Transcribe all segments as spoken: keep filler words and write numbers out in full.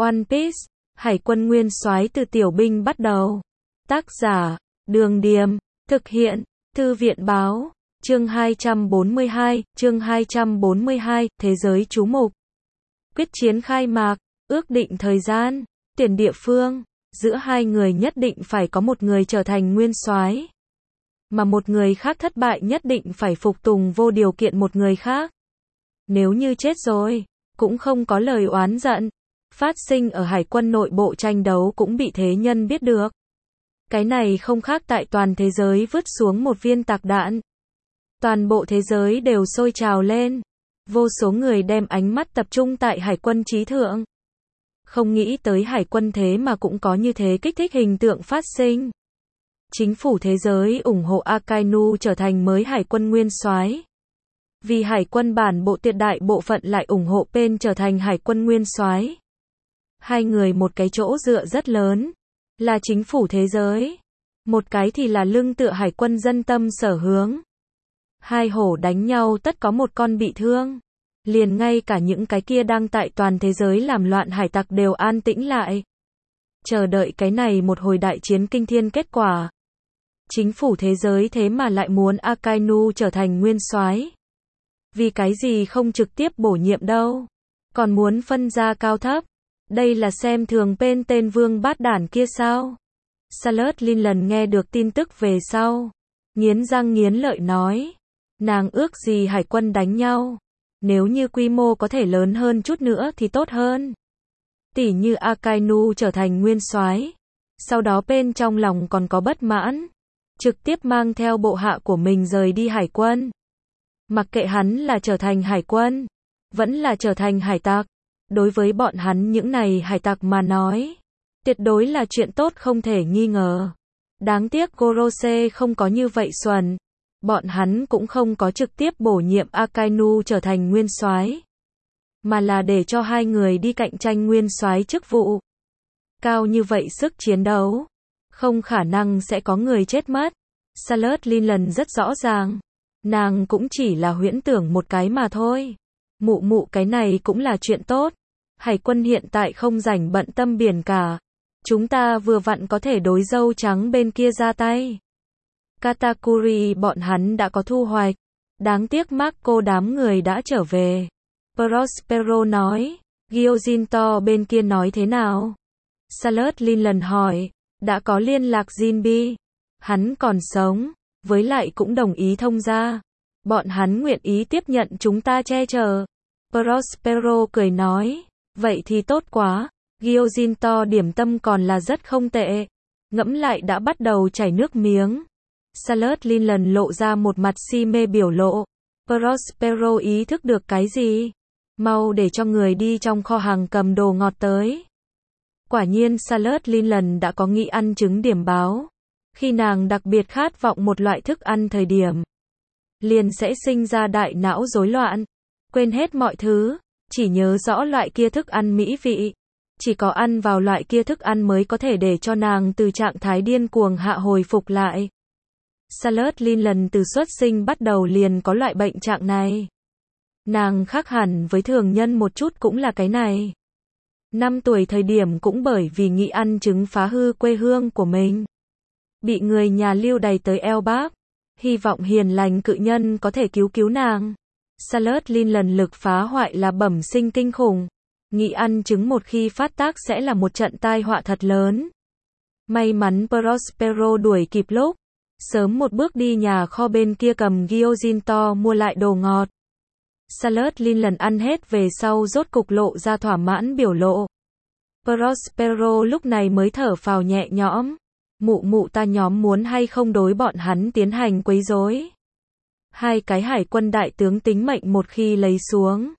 One Piece, Hải quân nguyên soái từ tiểu binh bắt đầu. Tác giả, Đường Điềm, thực hiện, Thư viện Báo, chương hai trăm bốn mươi hai, chương hai trăm bốn mươi hai, Thế giới chú mục. Quyết chiến khai mạc, ước định thời gian, tuyển địa phương, giữa hai người nhất định phải có một người trở thành nguyên soái, mà một người khác thất bại nhất định phải phục tùng vô điều kiện một người khác. Nếu như chết rồi, cũng không có lời oán giận. Phát sinh ở hải quân nội bộ tranh đấu cũng bị thế nhân biết được. Cái này không khác tại toàn thế giới vứt xuống một viên tạc đạn. Toàn bộ thế giới đều sôi trào lên. Vô số người đem ánh mắt tập trung tại hải quân trí thượng. Không nghĩ tới hải quân thế mà cũng có như thế kích thích hình tượng phát sinh. Chính phủ thế giới ủng hộ Akainu trở thành mới hải quân nguyên soái. Vì hải quân bản bộ tuyệt đại bộ phận lại ủng hộ Pen trở thành hải quân nguyên soái. Hai người một cái chỗ dựa rất lớn, là chính phủ thế giới. Một cái thì là lưng tựa hải quân dân tâm sở hướng. Hai hổ đánh nhau tất có một con bị thương. Liền ngay cả những cái kia đang tại toàn thế giới làm loạn hải tặc đều an tĩnh lại. Chờ đợi cái này một hồi đại chiến kinh thiên kết quả. Chính phủ thế giới thế mà lại muốn Akainu trở thành nguyên soái. Vì cái gì không trực tiếp bổ nhiệm đâu, còn muốn phân ra cao thấp. Đây là xem thường Pen tên vương bát đản kia sao? Charlotte Linland nghe được tin tức về sau, nghiến răng nghiến lợi nói, nàng ước gì hải quân đánh nhau, nếu như quy mô có thể lớn hơn chút nữa thì tốt hơn. Tỉ như Akainu trở thành nguyên soái, sau đó Pen trong lòng còn có bất mãn, trực tiếp mang theo bộ hạ của mình rời đi hải quân. Mặc kệ hắn là trở thành hải quân, vẫn là trở thành hải tặc. Đối với bọn hắn những này hải tặc mà nói, tuyệt đối là chuyện tốt không thể nghi ngờ. Đáng tiếc Gorose không có như vậy xuẩn. Bọn hắn cũng không có trực tiếp bổ nhiệm Akainu trở thành nguyên soái, mà là để cho hai người đi cạnh tranh nguyên soái chức vụ. Cao như vậy sức chiến đấu, không khả năng sẽ có người chết mất. Charlotte Linland rất rõ ràng, nàng cũng chỉ là huyễn tưởng một cái mà thôi. Mụ mụ cái này cũng là chuyện tốt. Hải quân hiện tại không rảnh bận tâm biển cả. Chúng ta vừa vặn có thể đối dâu trắng bên kia ra tay. Katakuri bọn hắn đã có thu hoạch. Đáng tiếc Marco đám người đã trở về. Prospero nói. Gyojinto bên kia nói thế nào? Charlotte Linland hỏi. Đã có liên lạc Jinbi. Hắn còn sống. Với lại cũng đồng ý thông gia. Bọn hắn nguyện ý tiếp nhận chúng ta che chở. Prospero cười nói. Vậy thì tốt quá. Gyojinto điểm tâm còn là rất không tệ. Ngẫm lại đã bắt đầu chảy nước miếng. Charlotte Linland lộ ra một mặt si mê biểu lộ. Prospero ý thức được cái gì? Mau để cho người đi trong kho hàng cầm đồ ngọt tới. Quả nhiên Charlotte Linland đã có nghĩ ăn trứng điểm báo. Khi nàng đặc biệt khát vọng một loại thức ăn thời điểm, liền sẽ sinh ra đại não rối loạn, quên hết mọi thứ, chỉ nhớ rõ loại kia thức ăn mỹ vị. Chỉ có ăn vào loại kia thức ăn mới có thể để cho nàng từ trạng thái điên cuồng hạ hồi phục lại. Charlotte Linland từ xuất sinh bắt đầu liền có loại bệnh trạng này. Nàng khác hẳn với thường nhân một chút cũng là cái này. Năm tuổi thời điểm cũng bởi vì nghĩ ăn trứng phá hư quê hương của mình. Bị người nhà lưu đày tới eo bác. Hy vọng hiền lành cự nhân có thể cứu cứu nàng. Charlotte Linland lực phá hoại là bẩm sinh kinh khủng. Nghĩ ăn trứng một khi phát tác sẽ là một trận tai họa thật lớn. May mắn Prospero đuổi kịp lúc. Sớm một bước đi nhà kho bên kia cầm Gyojinto mua lại đồ ngọt. Charlotte Linland ăn hết về sau rốt cục lộ ra thỏa mãn biểu lộ. Prospero lúc này mới thở phào nhẹ nhõm. Mụ mụ ta nhóm muốn hay không đối bọn hắn tiến hành quấy rối. Hai cái hải quân đại tướng tính mệnh một khi lấy xuống.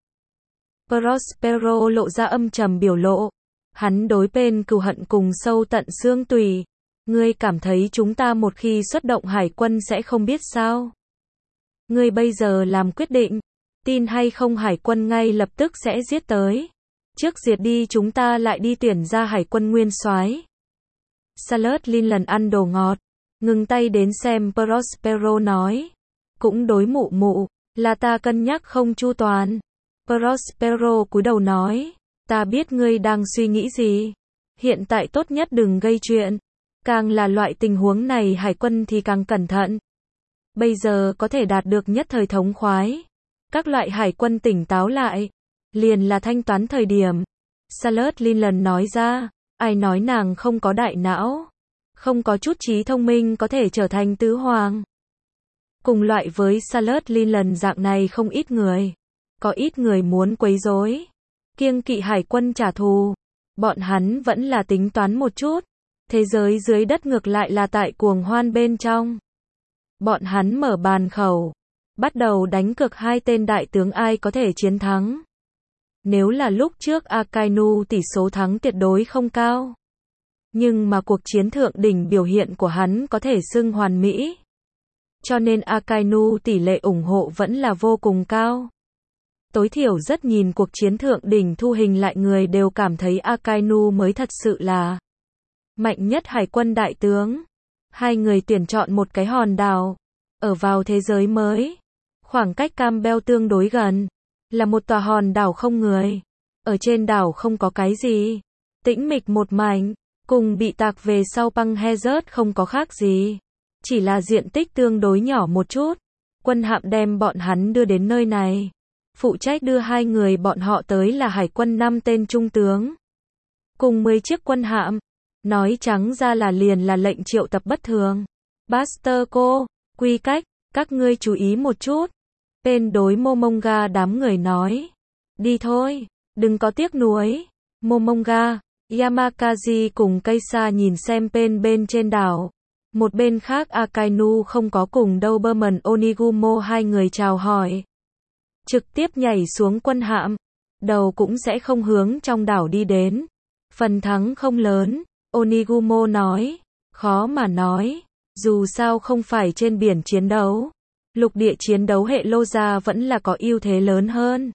Prospero lộ ra âm trầm biểu lộ. Hắn đối Pen cừu hận cùng sâu tận xương tủy. Ngươi cảm thấy chúng ta một khi xuất động hải quân sẽ không biết sao? Ngươi bây giờ làm quyết định, tin hay không hải quân ngay lập tức sẽ giết tới. Trước diệt đi chúng ta lại đi tuyển ra hải quân nguyên soái. Charlotte Linland ăn đồ ngọt, ngừng tay đến xem Prospero nói. Cũng đối mụ mụ, là ta cân nhắc không chu toàn. Prospero cúi đầu nói, Ta biết ngươi đang suy nghĩ gì. Hiện tại tốt nhất đừng gây chuyện. Càng là loại tình huống này hải quân thì càng cẩn thận. Bây giờ có thể đạt được nhất thời thống khoái. Các loại hải quân tỉnh táo lại. Liền là thanh toán thời điểm. Charlotte Linland nói ra. Ai nói nàng không có đại não. Không có chút trí thông minh có thể trở thành tứ hoàng. Cùng loại với Charlotte Linland dạng này không ít người. Có ít người muốn quấy rối. Kiêng kỵ hải quân trả thù. Bọn hắn vẫn là tính toán một chút. Thế giới dưới đất ngược lại là tại cuồng hoan bên trong. Bọn hắn mở bàn khẩu. Bắt đầu đánh cược hai tên đại tướng ai có thể chiến thắng. Nếu là lúc trước Akainu tỷ số thắng tuyệt đối không cao. Nhưng mà cuộc chiến thượng đỉnh biểu hiện của hắn có thể xưng hoàn mỹ. Cho nên Akainu tỷ lệ ủng hộ vẫn là vô cùng cao. Tối thiểu rất nhìn cuộc chiến thượng đỉnh thu hình lại người đều cảm thấy Akainu mới thật sự là mạnh nhất hải quân đại tướng. Hai người tuyển chọn một cái hòn đảo. Ở vào thế giới mới. Khoảng cách Campbell tương đối gần. Là một tòa hòn đảo không người. Ở trên đảo không có cái gì. Tĩnh mịch một mảnh. Cùng bị tạc về sau băng Hazard không có khác gì. Chỉ là diện tích tương đối nhỏ một chút. Quân hạm đem bọn hắn đưa đến nơi này. Phụ trách đưa hai người bọn họ tới là hải quân năm tên trung tướng. Cùng mười chiếc quân hạm. Nói trắng ra là liền là lệnh triệu tập bất thường. Buster cô, quy cách, các ngươi chú ý một chút. Bên đối Momonga đám người nói. Đi thôi, đừng có tiếc nuối. Momonga, Yamakazi cùng Keisa nhìn xem bên bên trên đảo. Một bên khác Akainu không có cùng Doberman Onigumo hai người chào hỏi. Trực tiếp nhảy xuống quân hạm. Đầu cũng sẽ không hướng trong đảo đi đến. Phần thắng không lớn. Onigumo nói. Khó mà nói. Dù sao không phải trên biển chiến đấu. Lục địa chiến đấu hệ lô gia vẫn là có ưu thế lớn hơn.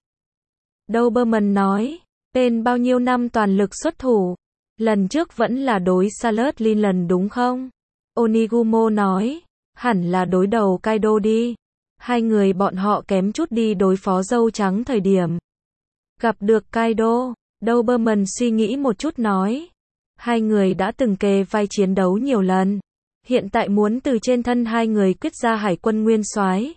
Doberman nói. Tên bao nhiêu năm toàn lực xuất thủ. Lần trước vẫn là đối Charlotte Linland đúng không? Onigumo nói. Hẳn là đối đầu Kaido đi. Hai người bọn họ kém chút đi đối phó dâu trắng thời điểm. Gặp được Kaido. Doberman suy nghĩ một chút nói. Hai người đã từng kề vai chiến đấu nhiều lần. Hiện tại muốn từ trên thân hai người quyết ra hải quân nguyên soái.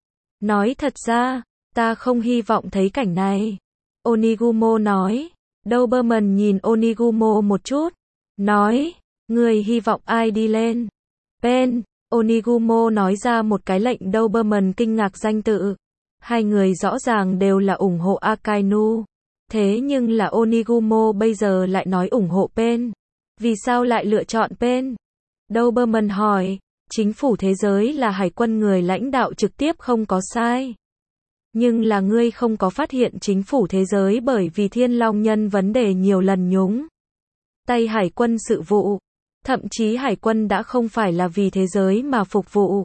Nói thật ra, ta không hy vọng thấy cảnh này. Onigumo nói. Doberman nhìn Onigumo một chút. Nói. Người hy vọng ai đi lên? Pen. Onigumo nói ra một cái lệnh Doberman kinh ngạc danh tự. Hai người rõ ràng đều là ủng hộ Akainu. Thế nhưng là Onigumo bây giờ lại nói ủng hộ Pen. Vì sao lại lựa chọn Pen? Doberman hỏi. Chính phủ thế giới là hải quân người lãnh đạo trực tiếp không có sai. Nhưng là ngươi không có phát hiện chính phủ thế giới bởi vì Thiên Long Nhân vấn đề nhiều lần nhúng tay hải quân sự vụ. Thậm chí hải quân đã không phải là vì thế giới mà phục vụ.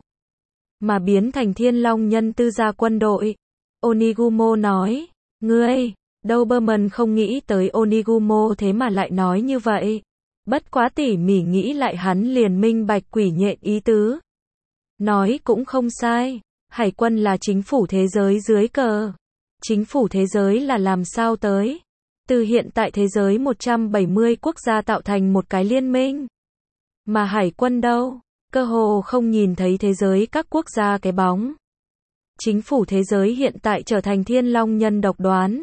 Mà biến thành Thiên Long Nhân tư gia quân đội. Onigumo nói. Ngươi, Doberman không nghĩ tới Onigumo thế mà lại nói như vậy. Bất quá tỉ mỉ nghĩ lại hắn liền minh bạch quỷ nhện ý tứ. Nói cũng không sai. Hải quân là chính phủ thế giới dưới cờ. Chính phủ thế giới là làm sao tới? Từ hiện tại thế giới một trăm bảy mươi quốc gia tạo thành một cái liên minh. Mà hải quân đâu? Cơ hồ không nhìn thấy thế giới các quốc gia cái bóng. Chính phủ thế giới hiện tại trở thành Thiên Long Nhân độc đoán.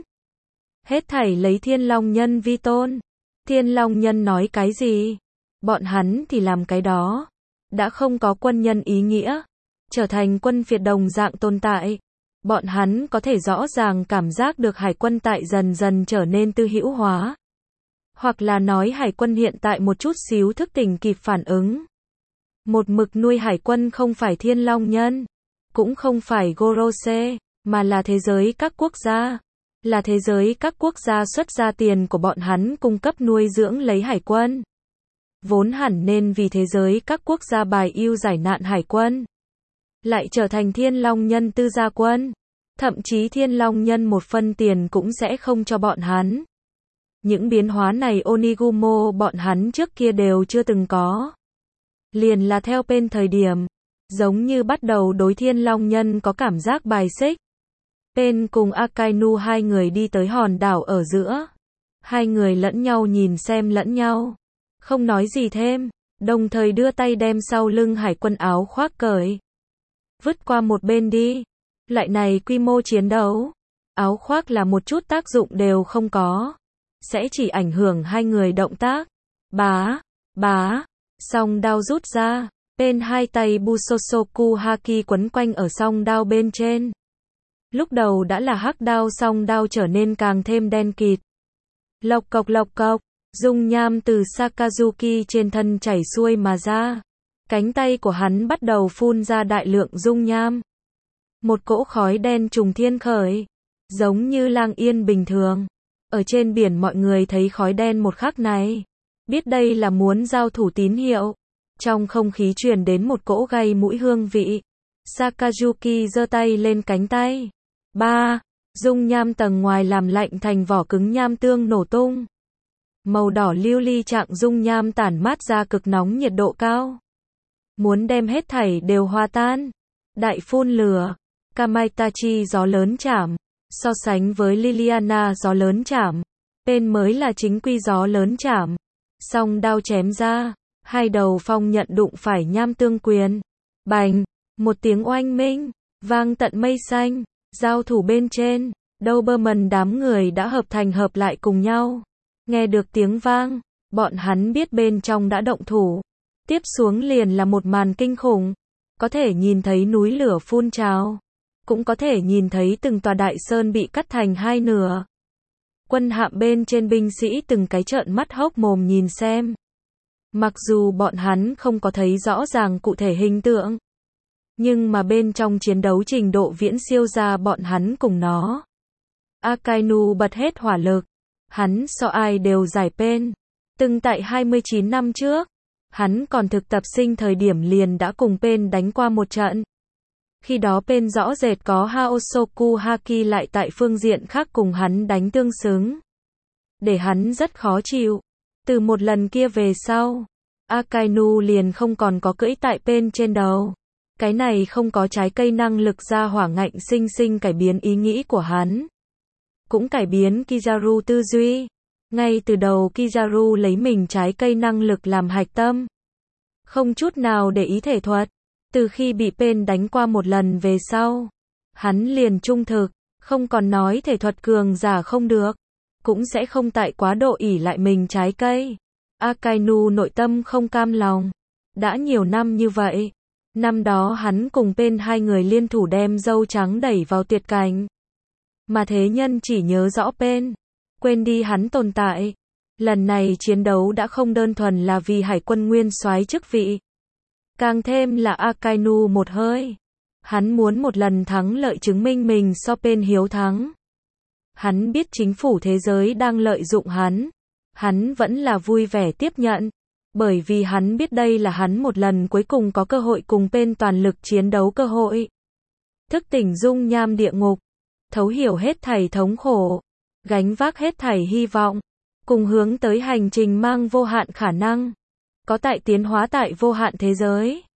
Hết thảy lấy Thiên Long Nhân vi tôn. Thiên Long Nhân nói cái gì? Bọn hắn thì làm cái đó. Đã không có quân nhân ý nghĩa. Trở thành quân phiệt đồng dạng tồn tại. Bọn hắn có thể rõ ràng cảm giác được hải quân tại dần dần trở nên tư hữu hóa. Hoặc là nói hải quân hiện tại một chút xíu thức tỉnh kịp phản ứng. Một mực nuôi hải quân không phải Thiên Long Nhân. Cũng không phải Gorose. Mà là thế giới các quốc gia. Là thế giới các quốc gia xuất ra tiền của bọn hắn cung cấp nuôi dưỡng lấy hải quân. Vốn hẳn nên vì thế giới các quốc gia bài ưu giải nạn hải quân. Lại trở thành Thiên Long Nhân tư gia quân. Thậm chí Thiên Long Nhân một phân tiền cũng sẽ không cho bọn hắn. Những biến hóa này Onigumo bọn hắn trước kia đều chưa từng có. Liền là theo bên thời điểm. Giống như bắt đầu đối Thiên Long Nhân có cảm giác bài xích. Pen cùng Akainu hai người đi tới hòn đảo ở giữa. Hai người lẫn nhau nhìn xem lẫn nhau, không nói gì thêm, đồng thời đưa tay đem sau lưng hải quân áo khoác cởi, vứt qua một bên đi. Loại này quy mô chiến đấu, áo khoác là một chút tác dụng đều không có, sẽ chỉ ảnh hưởng hai người động tác. Bá, bá, song đao rút ra, bên hai tay Busosoku Haki quấn quanh ở song đao bên trên. Lúc đầu đã là hắc đao, song đao trở nên càng thêm đen kịt. Lộc cộc lộc cộc, dung nham từ Sakazuki trên thân chảy xuôi mà ra. Cánh tay của hắn bắt đầu phun ra đại lượng dung nham. Một cỗ khói đen trùng thiên khởi, giống như lang yên bình thường. Ở trên biển mọi người thấy khói đen một khắc này, biết đây là muốn giao thủ tín hiệu. Trong không khí truyền đến một cỗ gây mũi hương vị. Sakazuki giơ tay lên cánh tay. Ba, dung nham tầng ngoài làm lạnh thành vỏ cứng nham tương nổ tung. Màu đỏ lưu ly trạng dung nham tản mát ra cực nóng nhiệt độ cao. Muốn đem hết thảy đều hòa tan. Đại phun lửa. Kamaitachi gió lớn chảm. So sánh với Liliana gió lớn chảm, bên mới là chính quy gió lớn chảm. Song đao chém ra, hai đầu phong nhận đụng phải nham tương quyền. Bành, một tiếng oanh minh, vang tận mây xanh. Giao thủ bên trên, Doberman đám người đã hợp thành hợp lại cùng nhau. Nghe được tiếng vang, bọn hắn biết bên trong đã động thủ. Tiếp xuống liền là một màn kinh khủng. Có thể nhìn thấy núi lửa phun trào. Cũng có thể nhìn thấy từng tòa đại sơn bị cắt thành hai nửa. Quân hạm bên trên binh sĩ từng cái trợn mắt hốc mồm nhìn xem. Mặc dù bọn hắn không có thấy rõ ràng cụ thể hình tượng, nhưng mà bên trong chiến đấu trình độ viễn siêu ra bọn hắn cùng nó. Akainu bật hết hỏa lực. Hắn so ai đều giải pen. Từng tại hai mươi chín năm trước, hắn còn thực tập sinh thời điểm liền đã cùng pen đánh qua một trận. Khi đó pen rõ rệt có Haosoku Haki lại tại phương diện khác cùng hắn đánh tương xứng. Để hắn rất khó chịu. Từ một lần kia về sau, Akainu liền không còn có cưỡi tại pen trên đầu. Cái này không có trái cây năng lực ra hỏa ngạnh sinh sinh cải biến ý nghĩ của hắn. Cũng cải biến Kizaru tư duy. Ngay từ đầu Kizaru lấy mình trái cây năng lực làm hạch tâm. Không chút nào để ý thể thuật. Từ khi bị pen đánh qua một lần về sau, hắn liền trung thực, không còn nói thể thuật cường giả không được. Cũng sẽ không tại quá độ ỷ lại mình trái cây. Akainu nội tâm không cam lòng. Đã nhiều năm như vậy. Năm đó hắn cùng pen hai người liên thủ đem dâu trắng đẩy vào tuyệt cảnh. Mà thế nhân chỉ nhớ rõ pen, quên đi hắn tồn tại. Lần này chiến đấu đã không đơn thuần là vì hải quân nguyên soái chức vị. Càng thêm là Akainu một hơi. Hắn muốn một lần thắng lợi chứng minh mình so pen hiếu thắng. Hắn biết chính phủ thế giới đang lợi dụng hắn. Hắn vẫn là vui vẻ tiếp nhận. Bởi vì hắn biết đây là hắn một lần cuối cùng có cơ hội cùng pen toàn lực chiến đấu cơ hội. Thức tỉnh dung nham địa ngục. Thấu hiểu hết thảy thống khổ. Gánh vác hết thảy hy vọng. Cùng hướng tới hành trình mang vô hạn khả năng. Có tại tiến hóa tại vô hạn thế giới.